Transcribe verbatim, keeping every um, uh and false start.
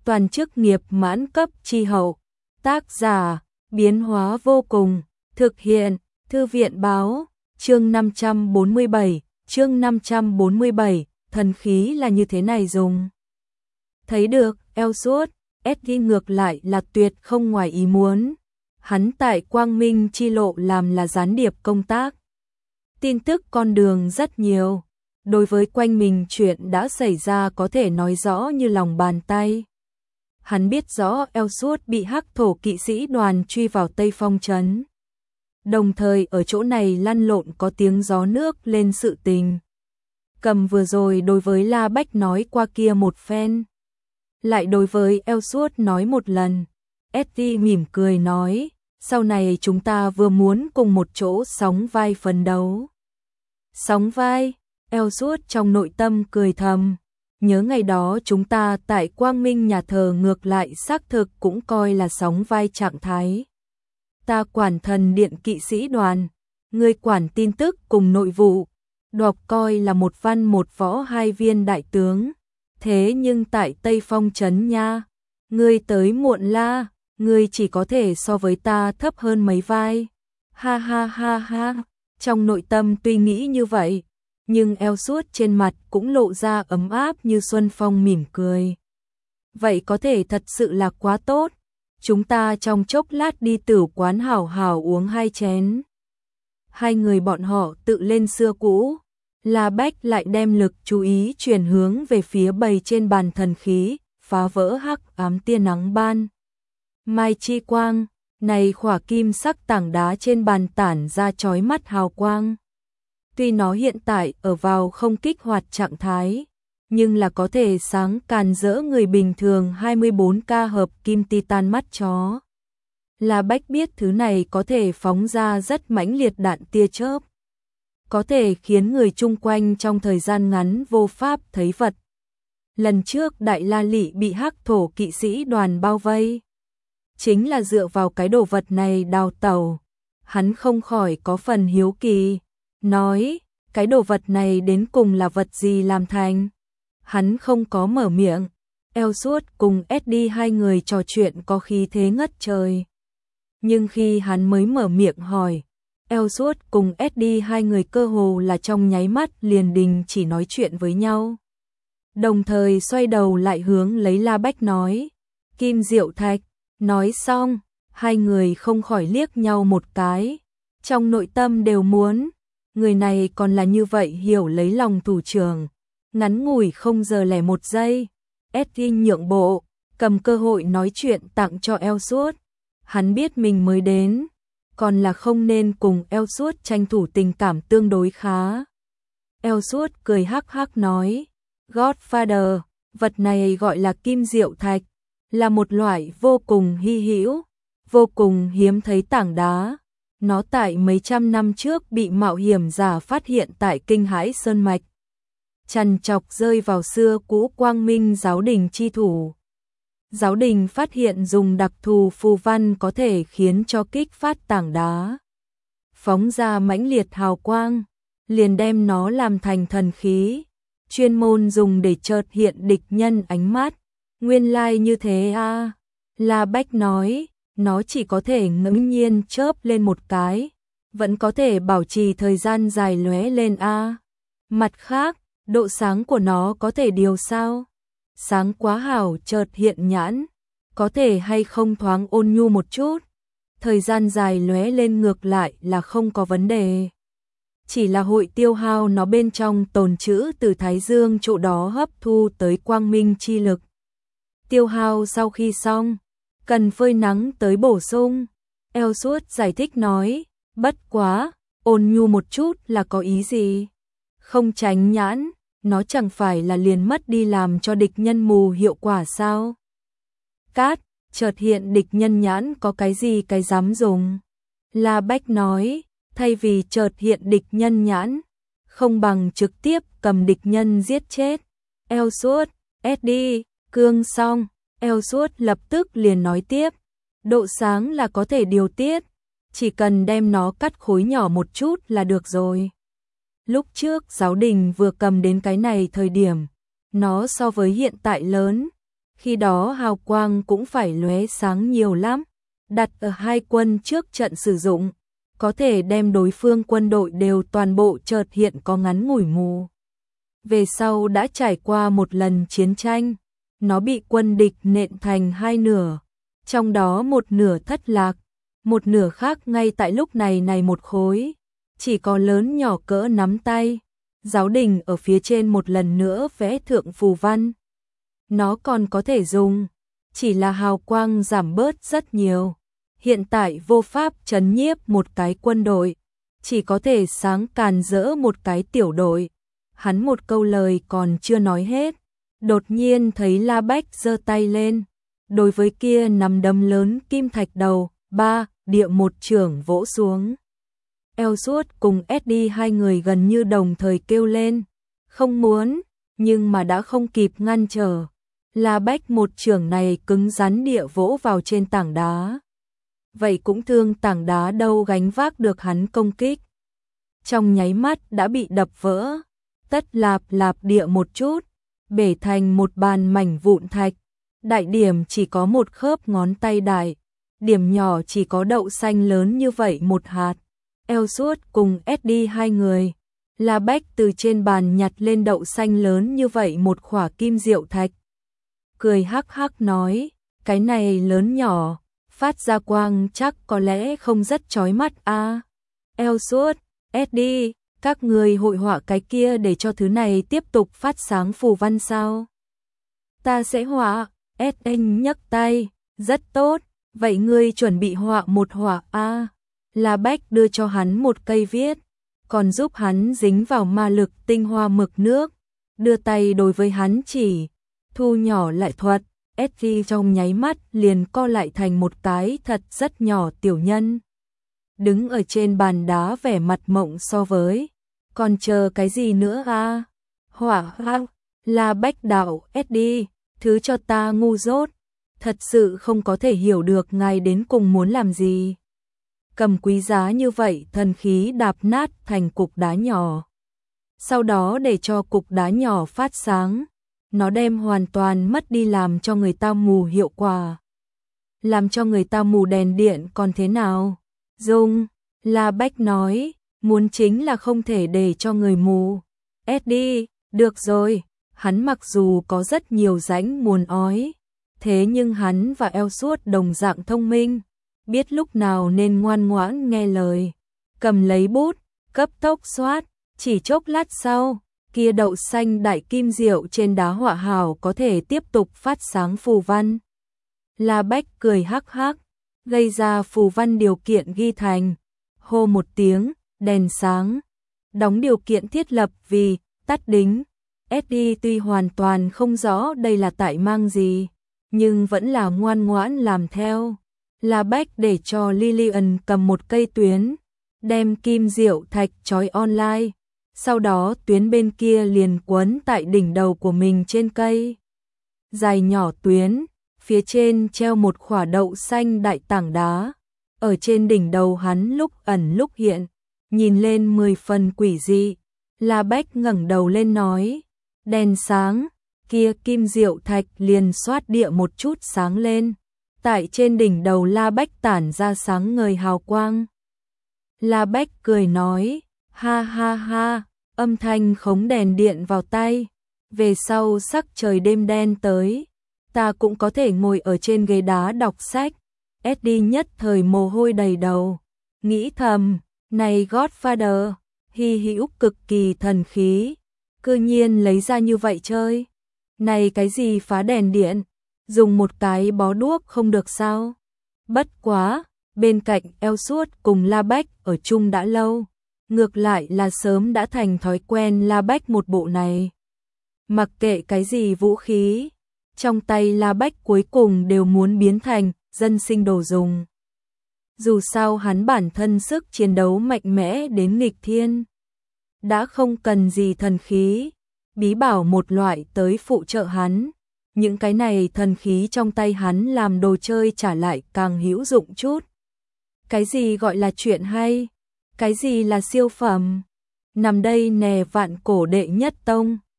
toàn chức nghiệp mãn cấp chi hậu. Tác giả, biến hóa vô cùng, thực hiện, Thư viện báo, chương năm trăm bốn mươi bảy, chương năm trăm bốn mươi bảy, thần khí là như thế này dùng. Thấy được, Elsuốt, Eddie ngược lại là tuyệt không ngoài ý muốn. Hắn tại Quang Minh chi lộ làm là gián điệp công tác. Tin tức con đường rất nhiều. Đối với quanh mình chuyện đã xảy ra có thể nói rõ như lòng bàn tay. Hắn biết rõ Elsuốt bị hắc thổ kỵ sĩ đoàn truy vào Tây Phong trấn. Đồng thời ở chỗ này lăn lộn có tiếng gió nước lên sự tình. Cầm vừa rồi đối với La Bách nói qua kia một phen. Lại đối với Elsuốt nói một lần. Eddie mỉm cười nói, sau này chúng ta vừa muốn cùng một chỗ sóng vai phấn đấu. Sóng vai, Elsuốt trong nội tâm cười thầm. Nhớ ngày đó chúng ta tại Quang Minh nhà thờ ngược lại xác thực cũng coi là sóng vai trạng thái. Ta quản thần điện kỵ sĩ đoàn, ngươi quản tin tức cùng nội vụ, đọc coi là một văn một võ hai viên đại tướng. Thế nhưng tại Tây Phong trấn nha, ngươi tới muộn la, ngươi chỉ có thể so với ta thấp hơn mấy vai. Ha ha ha ha, trong nội tâm tuy nghĩ như vậy, nhưng Elsuốt trên mặt cũng lộ ra ấm áp như xuân phong mỉm cười. Vậy có thể thật sự là quá tốt, chúng ta trong chốc lát đi tửu quán hảo hảo uống hai chén. Hai người bọn họ tự lên xưa cũ, La Bách lại đem lực chú ý chuyển hướng về phía bầy trên bàn thần khí, phá vỡ hắc ám tia nắng ban. Mai chi quang, này khỏa kim sắc tảng đá trên bàn tản ra chói mắt hào quang. Tuy nó hiện tại ở vào không kích hoạt trạng thái, nhưng là có thể sáng càn rỡ người bình thường hai mươi bốn K hợp kim titan mắt chó. La Bách biết thứ này có thể phóng ra rất mãnh liệt đạn tia chớp, có thể khiến người chung quanh trong thời gian ngắn vô pháp thấy vật. Lần trước Đại La Lị bị hắc thổ kỵ sĩ đoàn bao vây, chính là dựa vào cái đồ vật này đào tẩu. Hắn không khỏi có phần hiếu kỳ, nói, cái đồ vật này đến cùng là vật gì làm thành? Hắn không có mở miệng. Elsuốt cùng Eddie hai người trò chuyện có khí thế ngất trời. Nhưng khi hắn mới mở miệng hỏi, Elsuốt cùng Eddie hai người cơ hồ là trong nháy mắt liền đình chỉ nói chuyện với nhau. Đồng thời xoay đầu lại hướng lấy La Bách nói, Kim Diệu Thạch. Nói xong, hai người không khỏi liếc nhau một cái, trong nội tâm đều muốn, người này còn là như vậy hiểu lấy lòng thủ trưởng. Ngắn ngủi không giờ lẻ một giây, Eddie nhượng bộ, cầm cơ hội nói chuyện tặng cho Elsuốt. Hắn biết mình mới đến, còn là không nên cùng Elsuốt tranh thủ tình cảm tương đối khá. Elsuốt cười hắc hắc nói, Godfather, vật này gọi là kim diệu thạch, là một loại vô cùng hy hữu, vô cùng hiếm thấy tảng đá. Nó tại mấy trăm năm trước bị mạo hiểm giả phát hiện tại Kinh Hãi Sơn Mạch. Trằn trọc rơi vào xưa cũ Quang Minh giáo đình chi thủ. Giáo đình phát hiện dùng đặc thù phù văn có thể khiến cho kích phát tảng đá phóng ra mãnh liệt hào quang, liền đem nó làm thành thần khí, chuyên môn dùng để chợt hiện địch nhân ánh mắt. Nguyên lai like như thế a, à. La Bách nói, nó chỉ có thể ngẫu nhiên chớp lên một cái, vẫn có thể bảo trì thời gian dài lóe lên a. À. Mặt khác, độ sáng của nó có thể điều sao? Sáng quá hảo chợt hiện nhãn, có thể hay không thoáng ôn nhu một chút? Thời gian dài lóe lên ngược lại là không có vấn đề. Chỉ là hội tiêu hao nó bên trong tồn trữ từ Thái Dương chỗ đó hấp thu tới quang minh chi lực. Tiêu hao sau khi xong, cần phơi nắng tới bổ sung. Elsuốt giải thích nói, bất quá, ôn nhu một chút là có ý gì? Không tránh nhãn, nó chẳng phải là liền mất đi làm cho địch nhân mù hiệu quả sao? Cát, chợt hiện địch nhân nhãn có cái gì cái dám dùng? La Bách nói, thay vì chợt hiện địch nhân nhãn, không bằng trực tiếp cầm địch nhân giết chết. Elsuốt, Eddie, cương xong, Elsuốt lập tức liền nói tiếp, độ sáng là có thể điều tiết, chỉ cần đem nó cắt khối nhỏ một chút là được rồi. Lúc trước giáo đình vừa cầm đến cái này thời điểm, nó so với hiện tại lớn, Khi đó hào quang cũng phải lóe sáng nhiều lắm, đặt ở hai quân trước trận sử dụng, có thể đem đối phương quân đội đều toàn bộ chợt hiện có ngắn ngủi mù. Về sau đã trải qua một lần chiến tranh, nó bị quân địch nện thành hai nửa, trong đó một nửa thất lạc, một nửa khác ngay tại lúc này này một khối, chỉ có lớn nhỏ cỡ nắm tay. Giáo đình ở phía trên một lần nữa vẽ thượng phù văn. Nó còn có thể dùng, chỉ là hào quang giảm bớt rất nhiều. Hiện tại vô pháp trấn nhiếp một cái quân đội, chỉ có thể sáng càn rỡ một cái tiểu đội. Hắn một câu lời còn chưa nói hết, đột nhiên thấy La Bách giơ tay lên, đối với kia nắm đấm lớn kim thạch đầu, ba, địa một chưởng vỗ xuống. Elsuốt cùng Eddie hai người gần như đồng thời kêu lên, không muốn, nhưng mà đã không kịp ngăn trở. La Bách một chưởng này cứng rắn địa vỗ vào trên tảng đá. Vậy cũng thương tảng đá đâu gánh vác được hắn công kích. Trong nháy mắt đã bị đập vỡ, tất lạp lạp địa một chút, bể thành một bàn mảnh vụn thạch. Đại điểm chỉ có một khớp ngón tay đại, điểm nhỏ chỉ có đậu xanh lớn như vậy một hạt. Elsuốt cùng Eddie hai người, La Bách từ trên bàn nhặt lên đậu xanh lớn như vậy một khỏa kim diệu thạch. Cười hắc hắc nói, cái này lớn nhỏ, phát ra quang chắc có lẽ không rất chói mắt a. À. Elsuốt, Eddie, các người hội họa cái kia để cho thứ này tiếp tục phát sáng phù văn sao? Ta sẽ họa, Eddie nhấc tay, rất tốt, vậy ngươi chuẩn bị họa một họa a. À. La Bách đưa cho hắn một cây viết, còn giúp hắn dính vào ma lực tinh hoa mực nước, đưa tay đối với hắn chỉ, thu nhỏ lại thuật, Eddie trong nháy mắt liền co lại thành một cái thật rất nhỏ tiểu nhân. Đứng ở trên bàn đá vẻ mặt mộng so với, còn chờ cái gì nữa a? Hỏa hăng, La Bách đạo Eddie, thứ cho ta ngu dốt, thật sự không có thể hiểu được ngài đến cùng muốn làm gì. Cầm quý giá như vậy thần khí đạp nát thành cục đá nhỏ. Sau đó để cho cục đá nhỏ phát sáng, nó đem hoàn toàn mất đi làm cho người ta mù hiệu quả. Làm cho người ta mù đèn điện còn thế nào? Dung, La Bách nói, muốn chính là không thể để cho người mù. Eddie, được rồi, hắn mặc dù có rất nhiều rãnh muốn ói, thế nhưng hắn và Elsuốt đồng dạng thông minh, biết lúc nào nên ngoan ngoãn nghe lời, cầm lấy bút, cấp tốc xoát, chỉ chốc lát sau, kia đậu xanh đại kim diệu trên đá họa hào có thể tiếp tục phát sáng phù văn. La Bách cười hắc hắc, gây ra phù văn điều kiện ghi thành, hô một tiếng, đèn sáng, đóng điều kiện thiết lập vì, tắt đính. Eddie tuy hoàn toàn không rõ đây là tại mang gì, nhưng vẫn là ngoan ngoãn làm theo. La Bách để cho Lillian cầm một cây tuyến, đem kim diệu thạch trói online, sau đó tuyến bên kia liền quấn tại đỉnh đầu của mình trên cây. Dài nhỏ tuyến, phía trên treo một khỏa đậu xanh đại tảng đá, ở trên đỉnh đầu hắn lúc ẩn lúc hiện, nhìn lên mười phần quỷ dị. La Bách ngẩng đầu lên nói, đèn sáng, kia kim diệu thạch liền xoát địa một chút sáng lên. Tại trên đỉnh đầu La Bách tản ra sáng ngời hào quang. La Bách cười nói, ha ha ha, âm thanh khống đèn điện vào tay. Về sau sắc trời đêm đen tới, ta cũng có thể ngồi ở trên ghế đá đọc sách. Eddie nhất thời mồ hôi đầy đầu, nghĩ thầm, này Godfather, hy hữu cực kỳ thần khí, cư nhiên lấy ra như vậy chơi. Này cái gì phá đèn điện? Dùng một cái bó đuốc không được sao? Bất quá, bên cạnh Elsuốt cùng La Bách ở chung đã lâu, ngược lại là sớm đã thành thói quen La Bách một bộ này. Mặc kệ cái gì vũ khí, trong tay La Bách cuối cùng đều muốn biến thành dân sinh đồ dùng. Dù sao hắn bản thân sức chiến đấu mạnh mẽ đến nghịch thiên, đã không cần gì thần khí, bí bảo một loại tới phụ trợ hắn. Những cái này thần khí trong tay hắn làm đồ chơi trả lại càng hữu dụng chút. Cái gì gọi là chuyện hay? Cái gì là siêu phẩm? Nằm đây nè vạn cổ đệ nhất tông.